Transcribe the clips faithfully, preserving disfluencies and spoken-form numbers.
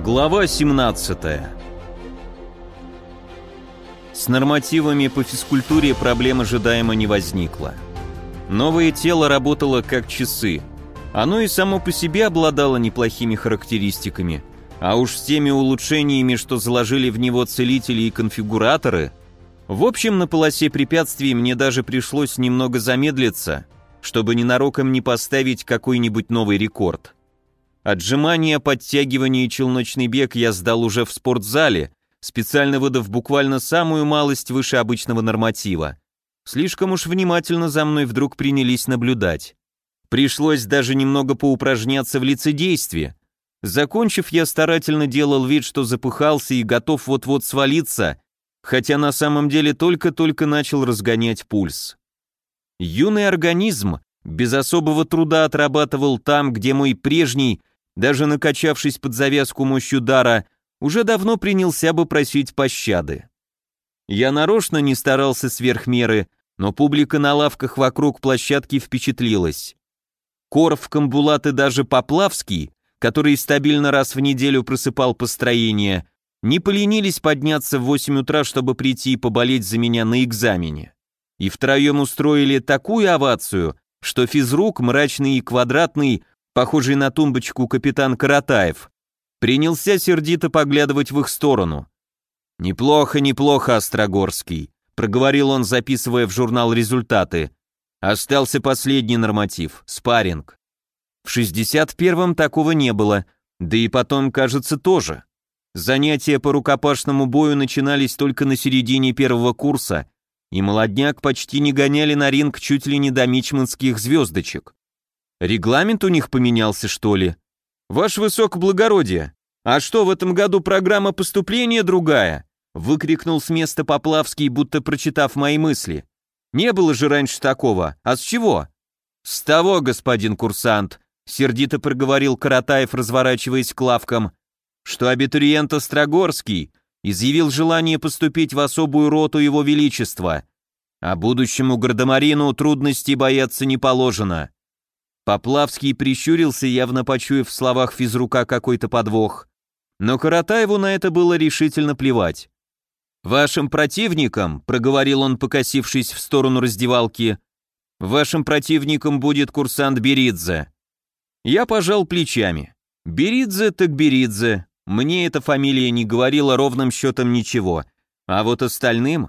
Глава семнадцатая. С нормативами по физкультуре проблем ожидаемо не возникло. Новое тело работало как часы. Оно и само по себе обладало неплохими характеристиками, а уж с теми улучшениями, что заложили в него целители и конфигураторы. В общем, на полосе препятствий мне даже пришлось немного замедлиться, чтобы ненароком не поставить какой-нибудь новый рекорд. Отжимания, подтягивания и челночный бег я сдал уже в спортзале, специально выдав буквально самую малость выше обычного норматива. Слишком уж внимательно за мной вдруг принялись наблюдать. Пришлось даже немного поупражняться в лицедействе. Закончив, я старательно делал вид, что запыхался и готов вот-вот свалиться, хотя на самом деле только-только начал разгонять пульс. Юный организм без особого труда отрабатывал там, где мой прежний, даже накачавшись под завязку мощью дара, уже давно принялся бы просить пощады. Я нарочно не старался сверх меры, но публика на лавках вокруг площадки впечатлилась. Корф, Камбулат и даже Поплавский, который стабильно раз в неделю просыпал построение, не поленились подняться в восемь утра, чтобы прийти и поболеть за меня на экзамене. И втроем устроили такую овацию, что физрук, мрачный и квадратный, похожий на тумбочку капитан Каратаев, принялся сердито поглядывать в их сторону. «Неплохо, неплохо, Острогорский», — проговорил он, записывая в журнал результаты. «Остался последний норматив — спарринг. В шестьдесят первом такого не было, да и потом, кажется, тоже. Занятия по рукопашному бою начинались только на середине первого курса, и молодняк почти не гоняли на ринг чуть ли не до мичманских звездочек. Регламент у них поменялся, что ли? Ваше высокоблагородие, а что, в этом году программа поступления другая?» Выкрикнул с места Поплавский, будто прочитав мои мысли. «Не было же раньше такого, а с чего?» «С того, господин курсант», — сердито проговорил Каратаев, разворачиваясь к лавкам, «что абитуриент Острогорский изъявил желание поступить в особую роту его величества, а будущему гардемарину трудностей бояться не положено». Поплавский прищурился, явно почуяв в словах физрука какой-то подвох, но Каратаеву на это было решительно плевать. «Вашим противником», — проговорил он, покосившись в сторону раздевалки, «вашим противником будет курсант Беридзе». Я пожал плечами. Беридзе так Беридзе, мне эта фамилия не говорила ровным счетом ничего, а вот остальным...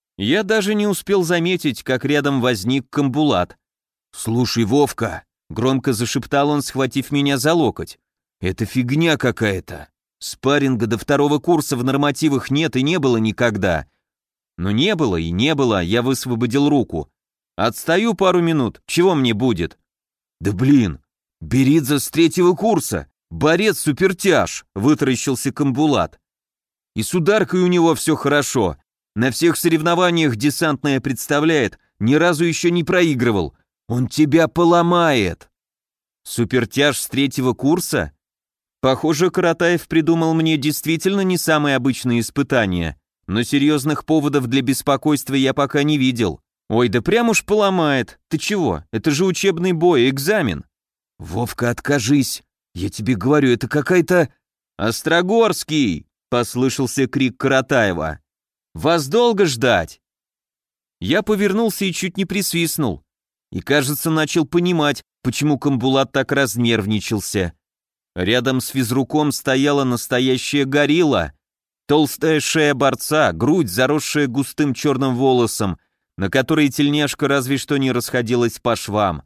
Я даже не успел заметить, как рядом возник Камбулат. «Слушай, Вовка», — громко зашептал он, схватив меня за локоть, «это фигня какая-то. Спарринга до второго курса в нормативах нет и не было никогда». «Ну не было и не было», — я высвободил руку. «Отстаю пару минут, чего мне будет?» «Да блин, Беридзе с третьего курса, борец-супертяж», — вытаращился Камбулат. «И с ударкой у него все хорошо, на всех соревнованиях десантное представляет, ни разу еще не проигрывал. Он тебя поломает». «Супертяж с третьего курса?» Похоже, Каратаев придумал мне действительно не самые обычные испытания, но серьезных поводов для беспокойства я пока не видел. «Ой, да прям уж поломает. Ты чего? Это же учебный бой, экзамен». «Вовка, откажись. Я тебе говорю, это какая-то...» «Острогорский!» — послышался крик Каратаева. «Вас долго ждать?» Я повернулся и чуть не присвистнул. И, кажется, начал понимать, почему Камбулат так разнервничался. Рядом с физруком стояла настоящая горилла. Толстая шея борца, грудь, заросшая густым черным волосом, на которой тельняшка разве что не расходилась по швам.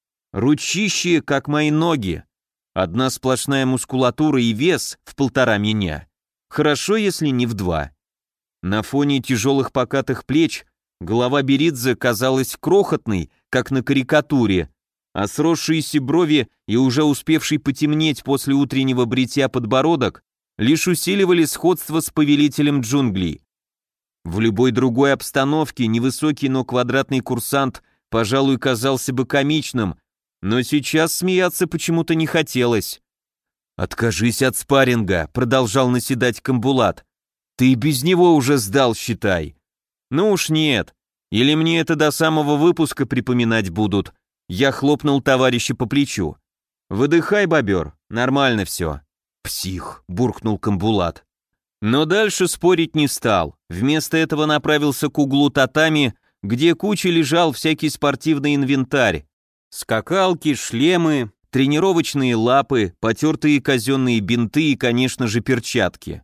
Ручищи, как мои ноги. Одна сплошная мускулатура и вес в полтора меня. Хорошо, если не в два. На фоне тяжелых покатых плеч голова Беридзе казалась крохотной, как на карикатуре, а сросшиеся брови и уже успевший потемнеть после утреннего бритья подбородок лишь усиливали сходство с повелителем джунглей. В любой другой обстановке невысокий, но квадратный курсант, пожалуй, казался бы комичным, но сейчас смеяться почему-то не хотелось. «Откажись от спарринга», — продолжал наседать Камбулат. «Ты без него уже сдал, считай». «Ну уж нет. Или мне это до самого выпуска припоминать будут?» Я хлопнул товарища по плечу. «Выдыхай, бобер, нормально все. «Псих», — буркнул Камбулат. Но дальше спорить не стал. Вместо этого направился к углу татами, где кучей лежал всякий спортивный инвентарь. Скакалки, шлемы, тренировочные лапы, потертые казенные бинты и, конечно же, перчатки.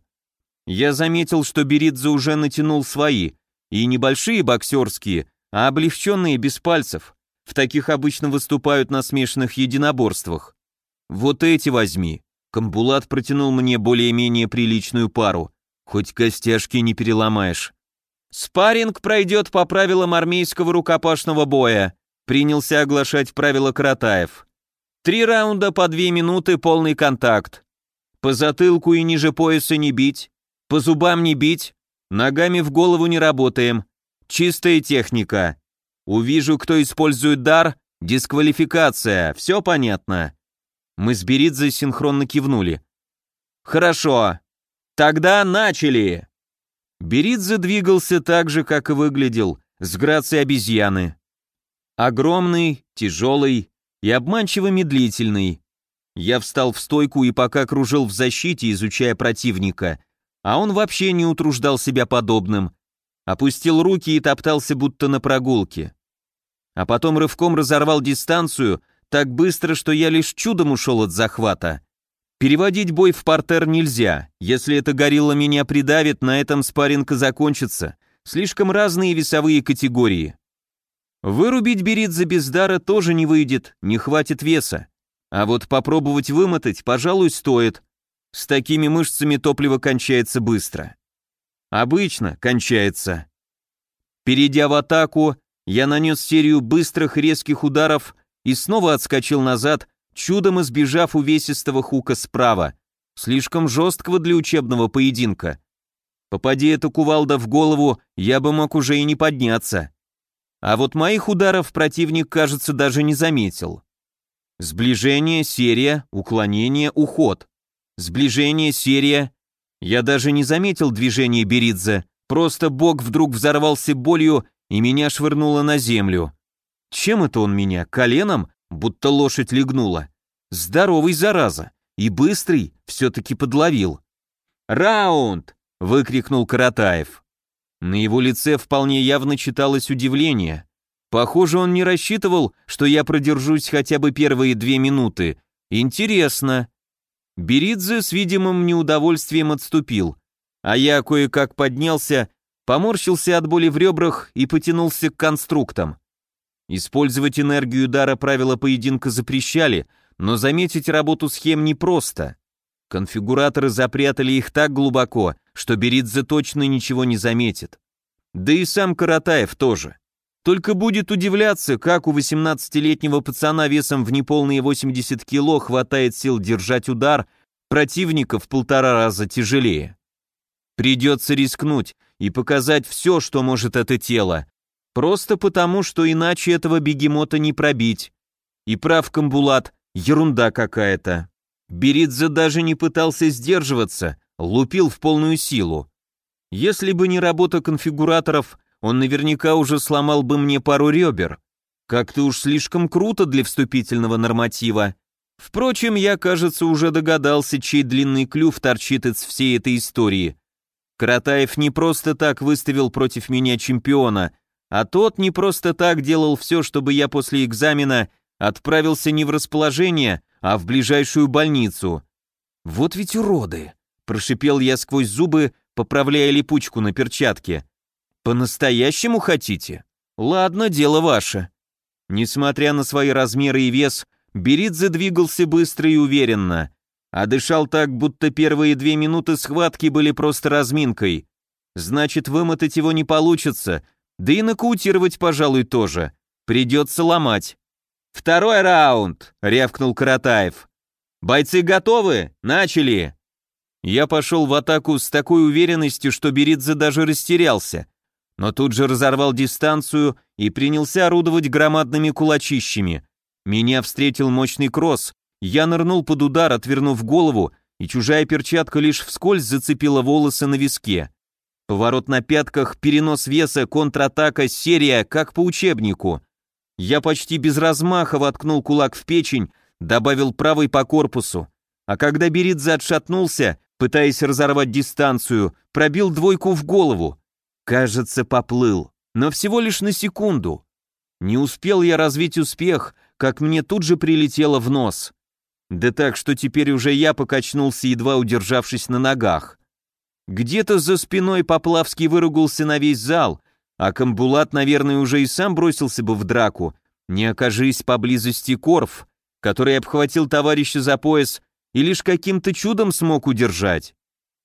Я заметил, что Беридзе уже натянул свои, и небольшие боксерские, а облегченные без пальцев. В таких обычно выступают на смешанных единоборствах. «Вот эти возьми». Камбулат протянул мне более-менее приличную пару. Хоть костяшки не переломаешь. «Спарринг пройдет по правилам армейского рукопашного боя», принялся оглашать правила Каратаев. «Три раунда по две минуты, полный контакт. По затылку и ниже пояса не бить, по зубам не бить, ногами в голову не работаем. Чистая техника. Увижу, кто использует дар, дисквалификация, все понятно». Мы с Беридзе синхронно кивнули. «Хорошо. Тогда начали!» Беридзе двигался так же, как и выглядел, с грацией обезьяны. Огромный, тяжелый и обманчиво медлительный. Я встал в стойку и пока кружил в защите, изучая противника, а он вообще не утруждал себя подобным. Опустил руки и топтался будто на прогулке. А потом рывком разорвал дистанцию так быстро, что я лишь чудом ушел от захвата. Переводить бой в партер нельзя. Если эта горилла меня придавит, на этом спарринг и закончится. Слишком разные весовые категории. Вырубить Беридзе без дара тоже не выйдет, не хватит веса. А вот попробовать вымотать, пожалуй, стоит. С такими мышцами топливо кончается быстро. Обычно кончается. Перейдя в атаку, я нанес серию быстрых резких ударов и снова отскочил назад, чудом избежав увесистого хука справа, слишком жесткого для учебного поединка. Попади эта кувалда в голову, я бы мог уже и не подняться. А вот моих ударов противник, кажется, даже не заметил. Сближение, серия, уклонение, уход. Сближение, серия. Я даже не заметил движения Беридзе, просто бок вдруг взорвался болью и меня швырнуло на землю. Чем это он меня? Коленом? Будто лошадь легнула. Здоровый, зараза. И быстрый, все-таки подловил. «Раунд!» — выкрикнул Каратаев. На его лице вполне явно читалось удивление. Похоже, он не рассчитывал, что я продержусь хотя бы первые две минуты. Интересно. Беридзе с видимым неудовольствием отступил, а я кое-как поднялся, поморщился от боли в ребрах и потянулся к конструктам. Использовать энергию дара правила поединка запрещали, но заметить работу схем непросто. Конфигураторы запрятали их так глубоко, что Беридзе точно ничего не заметит. Да и сам Каратаев тоже. Только будет удивляться, как у восемнадцатилетнего пацана весом в неполные восемьдесят кило хватает сил держать удар противника в полтора раза тяжелее. Придется рискнуть и показать все, что может это тело. Просто потому, что иначе этого бегемота не пробить. И прав Камбулат, ерунда какая-то. Беридзе даже не пытался сдерживаться, лупил в полную силу. Если бы не работа конфигураторов, он наверняка уже сломал бы мне пару ребер. Как-то уж слишком круто для вступительного норматива. Впрочем, я, кажется, уже догадался, чей длинный клюв торчит из всей этой истории. Каратаев не просто так выставил против меня чемпиона, а тот не просто так делал все, чтобы я после экзамена отправился не в расположение, а в ближайшую больницу. «Вот ведь уроды!» – прошипел я сквозь зубы, поправляя липучку на перчатке. «По-настоящему хотите? Ладно, дело ваше». Несмотря на свои размеры и вес, Беридзе двигался быстро и уверенно, а дышал так, будто первые две минуты схватки были просто разминкой. Значит, вымотать его не получится, да и нокаутировать, пожалуй, тоже. Придется ломать. «Второй раунд!» — рявкнул Каратаев. «Бойцы готовы? Начали!» Я пошел в атаку с такой уверенностью, что Беридзе даже растерялся, но тут же разорвал дистанцию и принялся орудовать громадными кулачищами. Меня встретил мощный кросс, я нырнул под удар, отвернув голову, и чужая перчатка лишь вскользь зацепила волосы на виске. Поворот на пятках, перенос веса, контратака, серия, как по учебнику. Я почти без размаха воткнул кулак в печень, добавил правый по корпусу. а когда Беридзе отшатнулся, пытаясь разорвать дистанцию, пробил двойку в голову. Кажется, поплыл, но всего лишь на секунду. Не успел я развить успех, как мне тут же прилетело в нос. Да так, что теперь уже я покачнулся, едва удержавшись на ногах. Где-то за спиной Поплавский выругался на весь зал, а Камбулат, наверное, уже и сам бросился бы в драку, не окажись поблизости Корф, который обхватил товарища за пояс и лишь каким-то чудом смог удержать.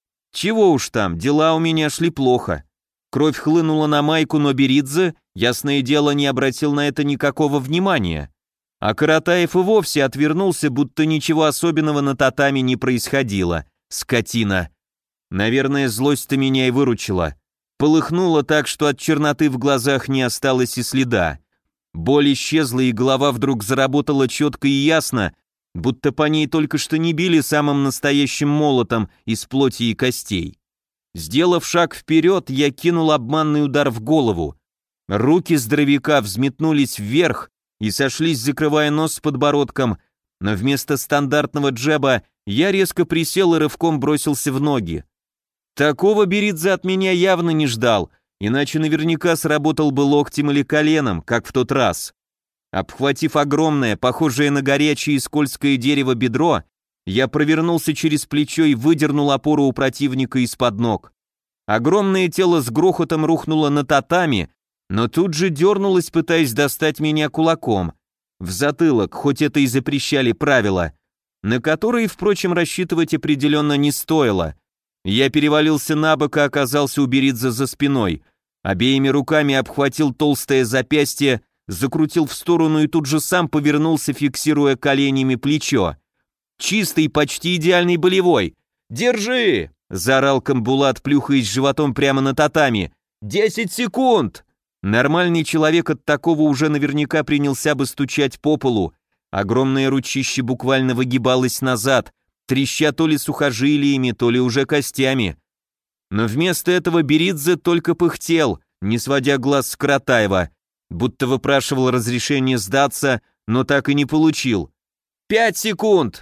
Чего уж там, дела у меня шли плохо. Кровь хлынула на майку, но Беридзе, ясное дело, не обратил на это никакого внимания. А Каратаев и вовсе отвернулся, будто ничего особенного на татами не происходило. Скотина. Наверное, злость-то меня и выручила. Полыхнуло так, что от черноты в глазах не осталось и следа. Боль исчезла, и голова вдруг заработала четко и ясно, будто по ней только что не били самым настоящим молотом из плоти и костей. Сделав шаг вперед, я кинул обманный удар в голову. Руки здоровяка взметнулись вверх и сошлись, закрывая нос с подбородком, но вместо стандартного джеба я резко присел и рывком бросился в ноги. Такого Беридзе от меня явно не ждал, иначе наверняка сработал бы локтем или коленом, как в тот раз. Обхватив огромное, похожее на горячее и скользкое дерево бедро, я провернулся через плечо и выдернул опору у противника из-под ног. Огромное тело с грохотом рухнуло на татами, но тут же дернулось, пытаясь достать меня кулаком. В затылок, хоть это и запрещали правила, на которые, впрочем, рассчитывать определенно не стоило. Я перевалился на бок и оказался у Беридзе за спиной. Обеими руками обхватил толстое запястье, закрутил в сторону и тут же сам повернулся, фиксируя коленями плечо. Чистый, почти идеальный болевой. «Держи!» — заорал Камбулат, плюхаясь животом прямо на татами. «Десять секунд!» Нормальный человек от такого уже наверняка принялся бы стучать по полу. Огромное ручище буквально выгибалось назад, треща то ли сухожилиями, то ли уже костями. Но вместо этого Беридзе только пыхтел, не сводя глаз с Каратаева, будто выпрашивал разрешение сдаться, но так и не получил. «Пять секунд!»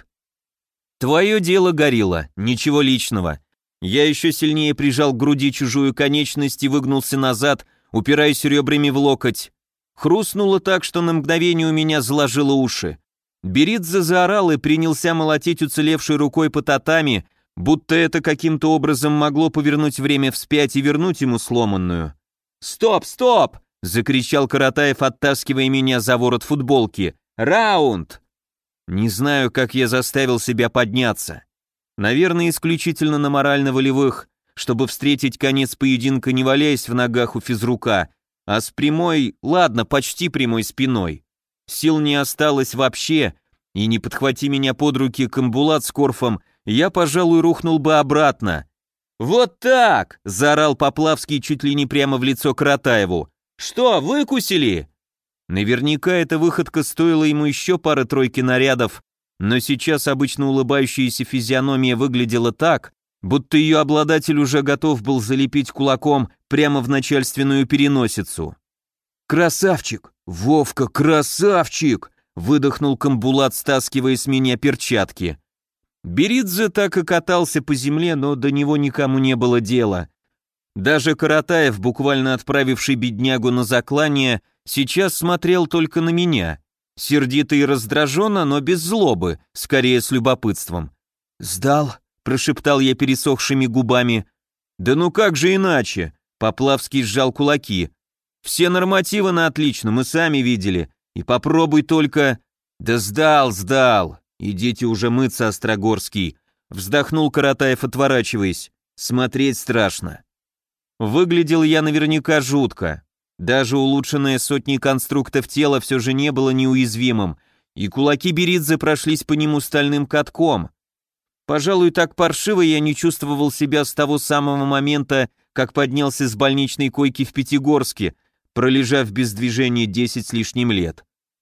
«Твое дело, горилла, ничего личного». Я еще сильнее прижал к груди чужую конечность и выгнулся назад, упираясь ребрами в локоть. Хрустнуло так, что на мгновение у меня заложило уши. Беридзе заорал и принялся молотить уцелевшей рукой по татами, будто это каким-то образом могло повернуть время вспять и вернуть ему сломанную. «Стоп, стоп!» — закричал Каратаев, оттаскивая меня за ворот футболки. «Раунд!» Не знаю, как я заставил себя подняться. Наверное, исключительно на морально-волевых, чтобы встретить конец поединка, не валяясь в ногах у физрука, а с прямой, ладно, почти прямой спиной. Сил не осталось вообще, и не подхвати меня под руки Камбулат с Корфом, я, пожалуй, рухнул бы обратно. «Вот так!» — заорал Поплавский чуть ли не прямо в лицо Каратаеву. «Что, выкусили?» Наверняка эта выходка стоила ему еще пары-тройки нарядов, но сейчас обычно улыбающаяся физиономия выглядела так, будто ее обладатель уже готов был залепить кулаком прямо в начальственную переносицу. «Красавчик! Вовка, красавчик!» — выдохнул Камбулат, стаскивая с меня перчатки. Беридзе так и катался по земле, но до него никому не было дела. Даже Каратаев, буквально отправивший беднягу на заклание, сейчас смотрел только на меня. Сердито и раздраженно, но без злобы, скорее с любопытством. «Сдал?» — прошептал я пересохшими губами. «Да ну как же иначе?» — Поплавский сжал кулаки. «Все нормативы на отлично, мы сами видели. И попробуй только...» «Да сдал, сдал. Идите уже мыться, Острогорский», — вздохнул Каратаев, отворачиваясь. «Смотреть страшно». Выглядел я наверняка жутко. Даже улучшенное сотней конструктов тело все же не было неуязвимым, и кулаки Беридзе прошлись по нему стальным катком. Пожалуй, так паршиво я не чувствовал себя с того самого момента, как поднялся с больничной койки в Пятигорске, пролежав без движения десять с лишним лет.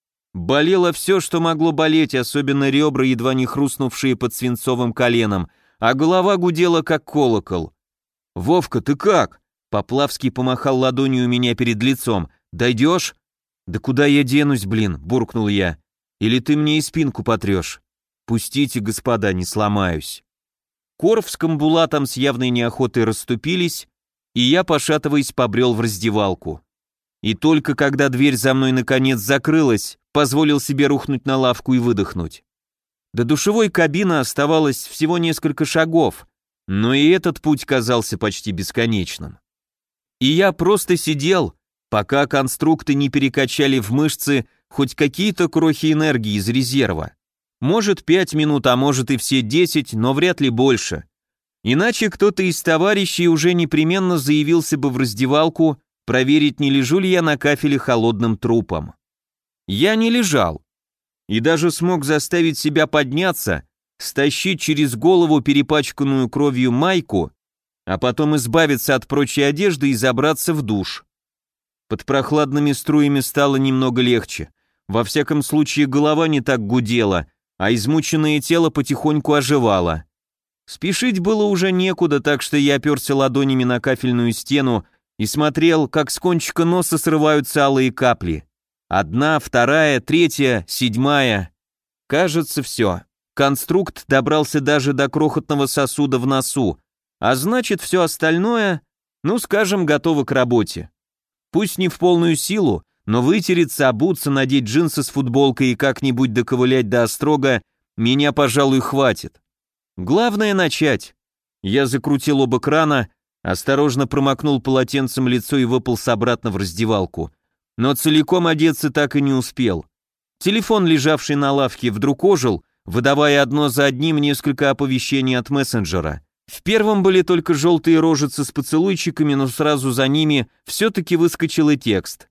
Болело все, что могло болеть, особенно ребра, едва не хрустнувшие под свинцовым коленом, а голова гудела, как колокол. «Вовка, ты как?» Поплавский помахал ладонью у меня перед лицом. «Дойдешь?» «Да куда я денусь, блин?» — буркнул я. «Или ты мне и спинку потрешь?» «Пустите, господа, не сломаюсь». Корф с Камбулатом с явной неохотой расступились, и я, пошатываясь, побрел в раздевалку. И только когда дверь за мной наконец закрылась, позволил себе рухнуть на лавку и выдохнуть. До душевой кабины оставалось всего несколько шагов, но и этот путь казался почти бесконечным. И я просто сидел, пока конструкты не перекачали в мышцы хоть какие-то крохи энергии из резерва. Может пять минут, а может и все десять, но вряд ли больше. Иначе кто-то из товарищей уже непременно заявился бы в раздевалку проверить, не лежу ли я на кафеле холодным трупом. Я не лежал. И даже смог заставить себя подняться, стащить через голову перепачканную кровью майку, а потом избавиться от прочей одежды и забраться в душ. Под прохладными струями стало немного легче. Во всяком случае, голова не так гудела, а измученное тело потихоньку оживало. Спешить было уже некуда, так что я оперся ладонями на кафельную стену и смотрел, как с кончика носа срываются алые капли. Одна, вторая, третья, седьмая. Кажется, все. Конструкт добрался даже до крохотного сосуда в носу, а значит, все остальное, ну, скажем, готово к работе. Пусть не в полную силу, но вытереться, обуться, надеть джинсы с футболкой и как-нибудь доковылять до острога меня, пожалуй, хватит. Главное начать. Я закрутил оба крана, осторожно промокнул полотенцем лицо и выполз обратно в раздевалку. Но целиком одеться так и не успел. Телефон, лежавший на лавке, вдруг ожил, выдавая одно за одним несколько оповещений от мессенджера. В первом были только желтые рожицы с поцелуйчиками, но сразу за ними все-таки выскочил и текст.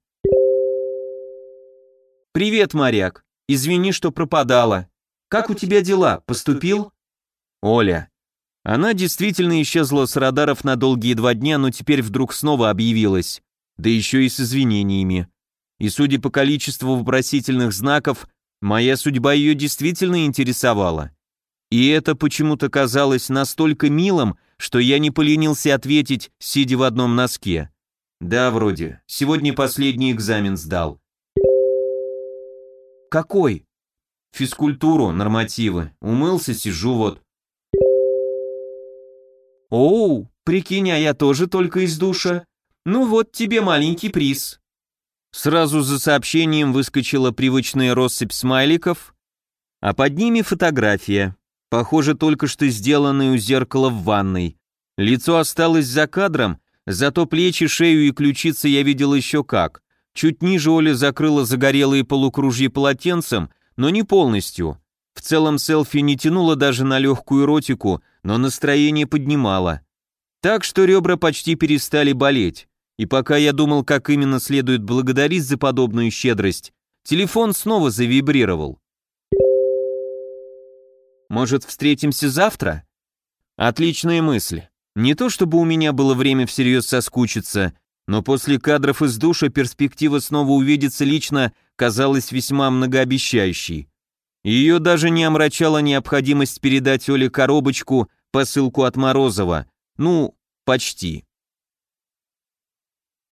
«Привет, моряк. Извини, что пропадала. Как у тебя дела? Поступил?» Оля. Она действительно исчезла с радаров на долгие два дня, но теперь вдруг снова объявилась. Да еще и с извинениями. И судя по количеству вопросительных знаков, моя судьба ее действительно интересовала. И это почему-то казалось настолько милым, что я не поленился ответить, сидя в одном носке. «Да, вроде. Сегодня последний экзамен сдал». «Какой?» «Физкультуру, нормативы. Умылся, сижу вот». «Оу, прикинь, а я тоже только из душа. Ну вот тебе маленький приз». Сразу за сообщением выскочила привычная россыпь смайликов, а под ними фотография. Похоже, только что сделанная у зеркала в ванной. Лицо осталось за кадром, зато плечи, шею и ключицы я видел еще как. Чуть ниже Оля закрыла загорелые полукружья полотенцем, но не полностью. В целом селфи не тянуло даже на легкую эротику, но настроение поднимало. Так что ребра почти перестали болеть. И пока я думал, как именно следует благодарить за подобную щедрость, телефон снова завибрировал. «Может, встретимся завтра?» Отличная мысль. Не то чтобы у меня было время всерьез соскучиться, но после кадров из душа перспектива снова увидеться лично казалась весьма многообещающей. Ее даже не омрачала необходимость передать Оле коробочку, посылку от Морозова. Ну, почти.